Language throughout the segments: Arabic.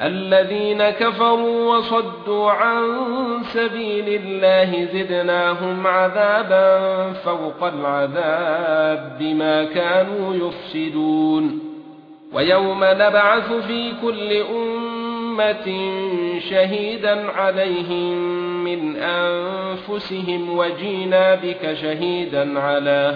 الذين كفروا وصدوا عن سبيل الله زدناهم عذابا فوق العذاب بما كانوا يفسدون ويوم نبعث في كل أمة شهيدا عليهم من أنفسهم وجينا بك شهيدا على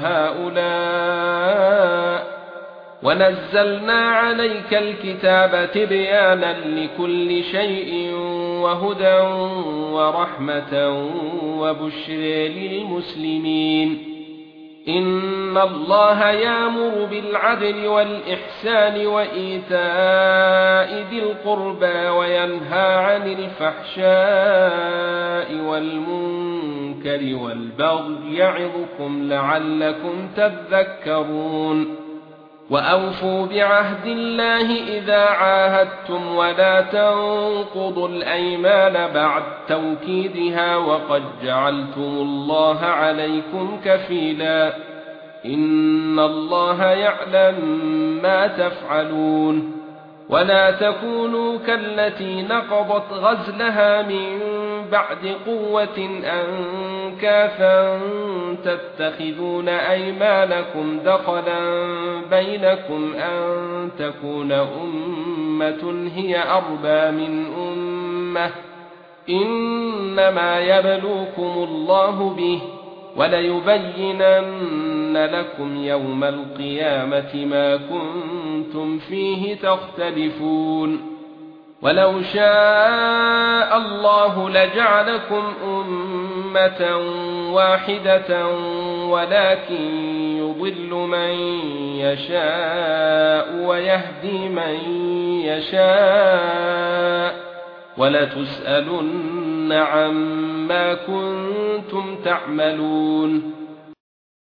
هؤلاء ونزلنا عليك الكتاب تبيانا لكل شيء وهدى ورحمة وبشرى للمسلمين إن الله يأمر بالعدل والإحسان وإيتاء ذي القربى وينهى عن الفحشاء والمنكر والبغي يعظكم لعلكم تذكرون وأوفوا بعهد الله إذا عاهدتم ولا تنقضوا الأيمان بعد توكيدها وقد جعلتم الله عليكم كفيلا إن الله يعلم ما تفعلون ولا تكونوا كالتي نقضت غزلها من بعد قوة أنكاثا تتخذون أيمانكم دخلا بينكم أن تكون أمة هي أربى من أمة إنما يبلوكم الله به وليبينن لكم يوم القيامة ما كنتم فيه تختلفون ولو شاء الله لجعلكم أمة واحدة ولكن يضل من يشاء ويهدي من يشاء ولتسألن عما كنتم تعملون